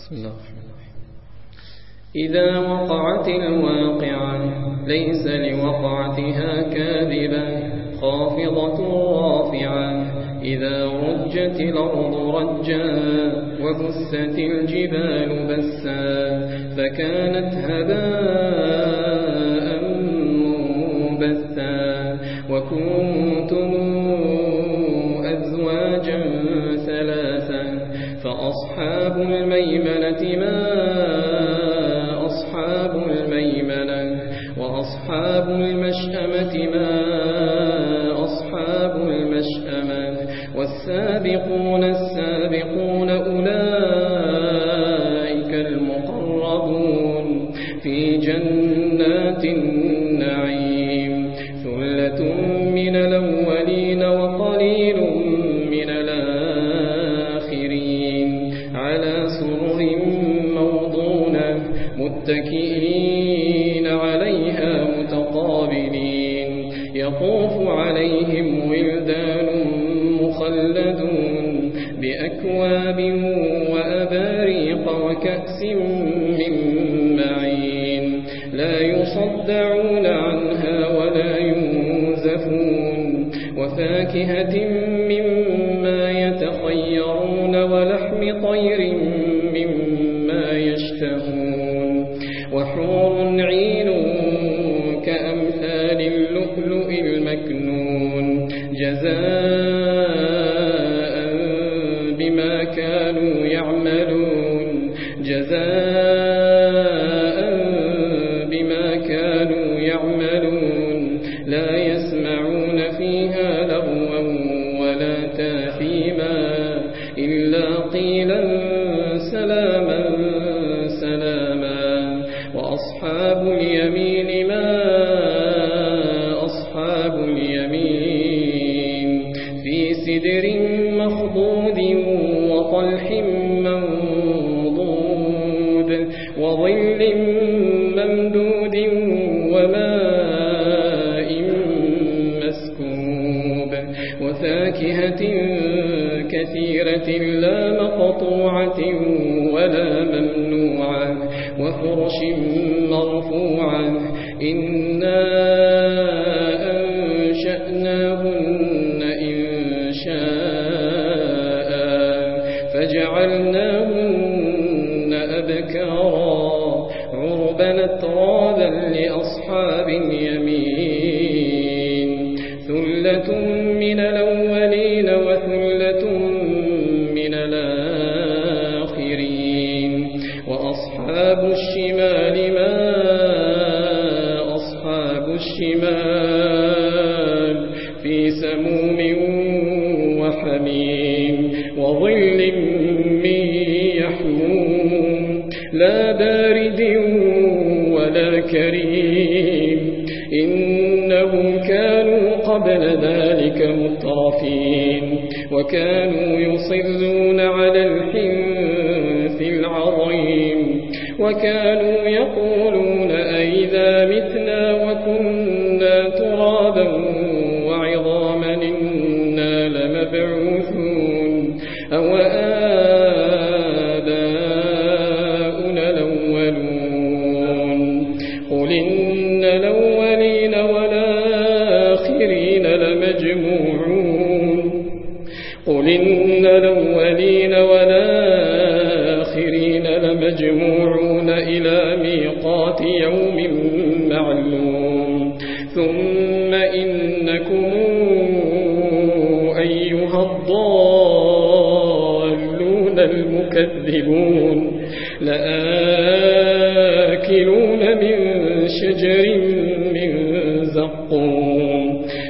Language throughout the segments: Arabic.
بسم الله الرحمن الرحيم. إذا وقعت الواقعة ليس لوقعتها كاذبة خافضة رافعة إذا رجت الأرض رجا وبست الجبال بسا فكانت هباء منبثا وكنتم أزواجا ثلاثا فأصحاب الميمنة ما أصحاب الميمنة وأصحاب المشأمة ما أصحاب المشأمة والسابقون السابقون أولئك المقربون في جنات النعيم ثلة من الأولين وقليل من الآخرين على سرر موضونة متكئين عليها متقابلين يطوف عليهم ولدان مخلدون بأكواب وأباريق وكأس من معين لا يصدعون عنها ولا ينزفون وفاكهة مما يتخيرون ولحم طير مما يشتهون وحور عين كأمثال اللؤلؤ المكنون جزاء بما كانوا يعملون لا يسمعون فيها لغوا ولا تاثيما إلا قيلا سلاما سلاما وأصحاب اليمين ما أصحاب اليمين في سدر مخضود وطلح منضود وظل ممدود وماء مسكوب وفاكهة كثيرة لا مقطوعة ولا ممنوعة وفرش مرفوعة إنا أنشأناهن إنشاء فجعلناهن أبكارا عربا أترابا لأصحاب اليمين ثلة من الأولين وثلة من الآخرين وأصحاب الشمال ما أصحاب الشمال في سموم وحميم وظل من يحموم لا بارد ولا كريم إنهم كانوا قبل ذلك مترفين وكانوا يصرون على الحنث العظيم وكانوا يقولون أئذا متنا وكنا ترابا وعظاما إنا لمبعوثون أو آباؤنا الأولون قل إن الأولين والآخرين لمجموعون إلى ميقات يوم معلوم ثم إنكم أيها الضالون المكذبون لآكلون من شجر من زقوم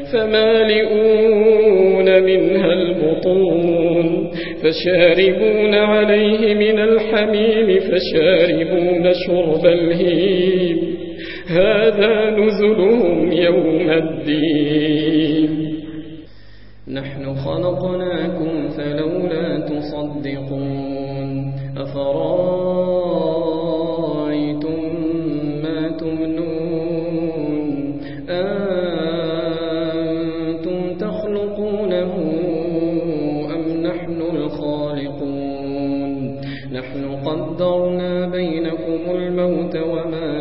فمالئون منها البطون فشاربون عليه من الحميم فشاربون شرب الهيم هذا نزلهم يوم الدين نحن خلقناكم فلولا تصدقون أفرأيتم ما تمنون أنتم تخلقونه أم نحن الخالقون نحن وقدرنا بينكم الموت وما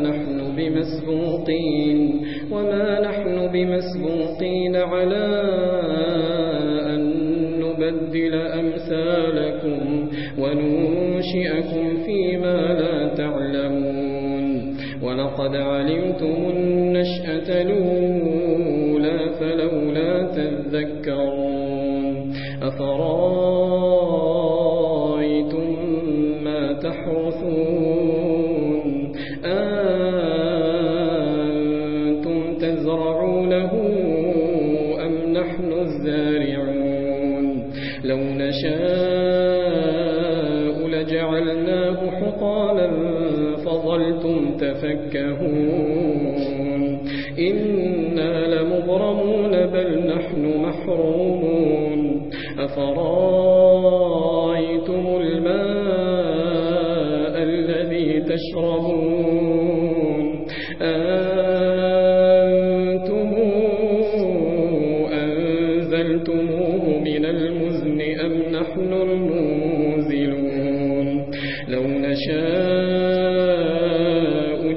نحن بمسبوقين على أن نبدل أمثالكم وننشئكم فيما لا تعلمون ولقد علمتم النشأة الأولى فلولا تذكرون أفرأيتم ما تحرثون أنتم تزرعونه أم نحن الزارعون لو نشاء لجعلناه حطاما فظلتم تفكهون إنا لمغرمون بل نحن محرومون أفرأيتم الماء الذي تشربون أنتم أنزلتموه من المزن أم نحن المنزلون لو نشاء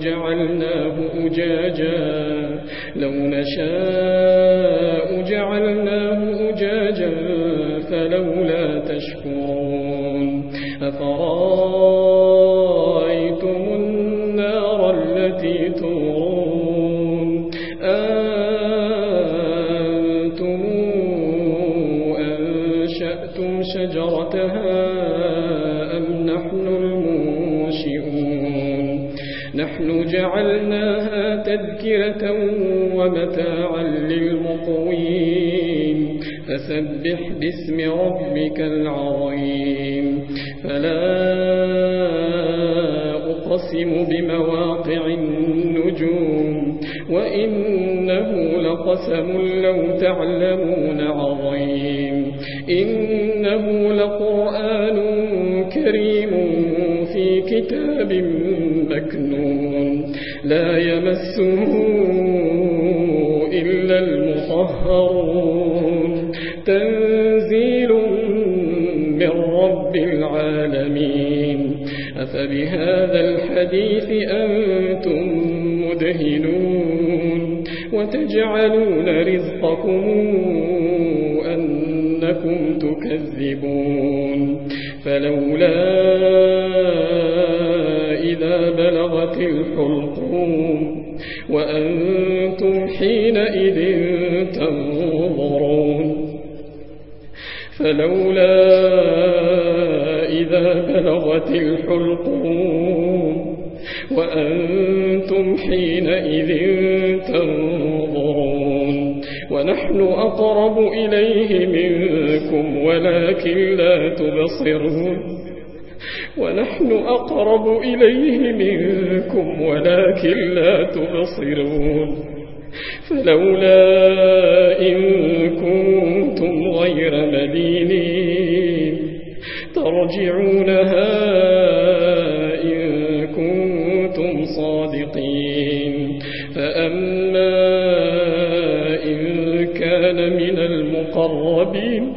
جعلناه أجاجا فلولا تشكرون أفرأيتم النار التي تورون أنتم أنشأتم شجرتها أم نحن المنشئون نحن جعلناها تذكرة ومتاعا للمقوين فسبح باسم ربك العظيم فلا أقسم بمواقع النجوم وإنه لقسم لو تعلمون عظيم إنه لقرآن كريم في كتاب مكنون لا يمسه إلا المطهرون تنزيل من رب العالمين أفبهذا الحديث أنتم مدهنون وتجعلون رزقكم أنكم تكذبون فلولا إذا بلغت الحلقوم وأنتم حينئذ تنظرون فلولا إذا بلغت الحلقوم وأنتم حينئذ تنظرون ونحن أقرب إليه منكم ولكن لا تبصرون ونحن أقرب إليه منكم ولكن لا تبصرون فلولا إن كنتم غير مدينين ترجعونها إن كنتم صادقين فأما إن كان من المقربين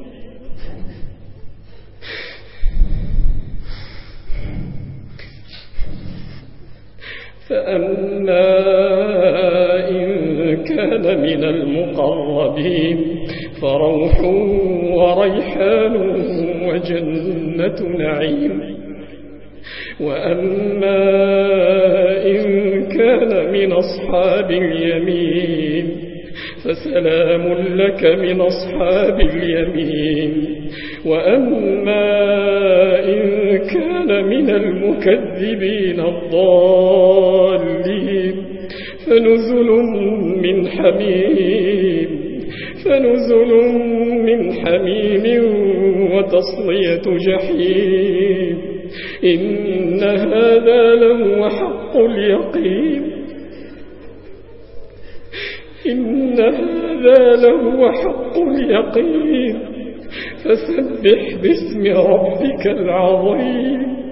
فروح وريحان وجنة نعيم وأما إن كان من أصحاب اليمين فسلام لك من أصحاب اليمين وأما إن كان من المكذبين الضالين فنزل من حميم وتصلية جحيم إن هذا لهو حق اليقين فسبح باسم ربك العظيم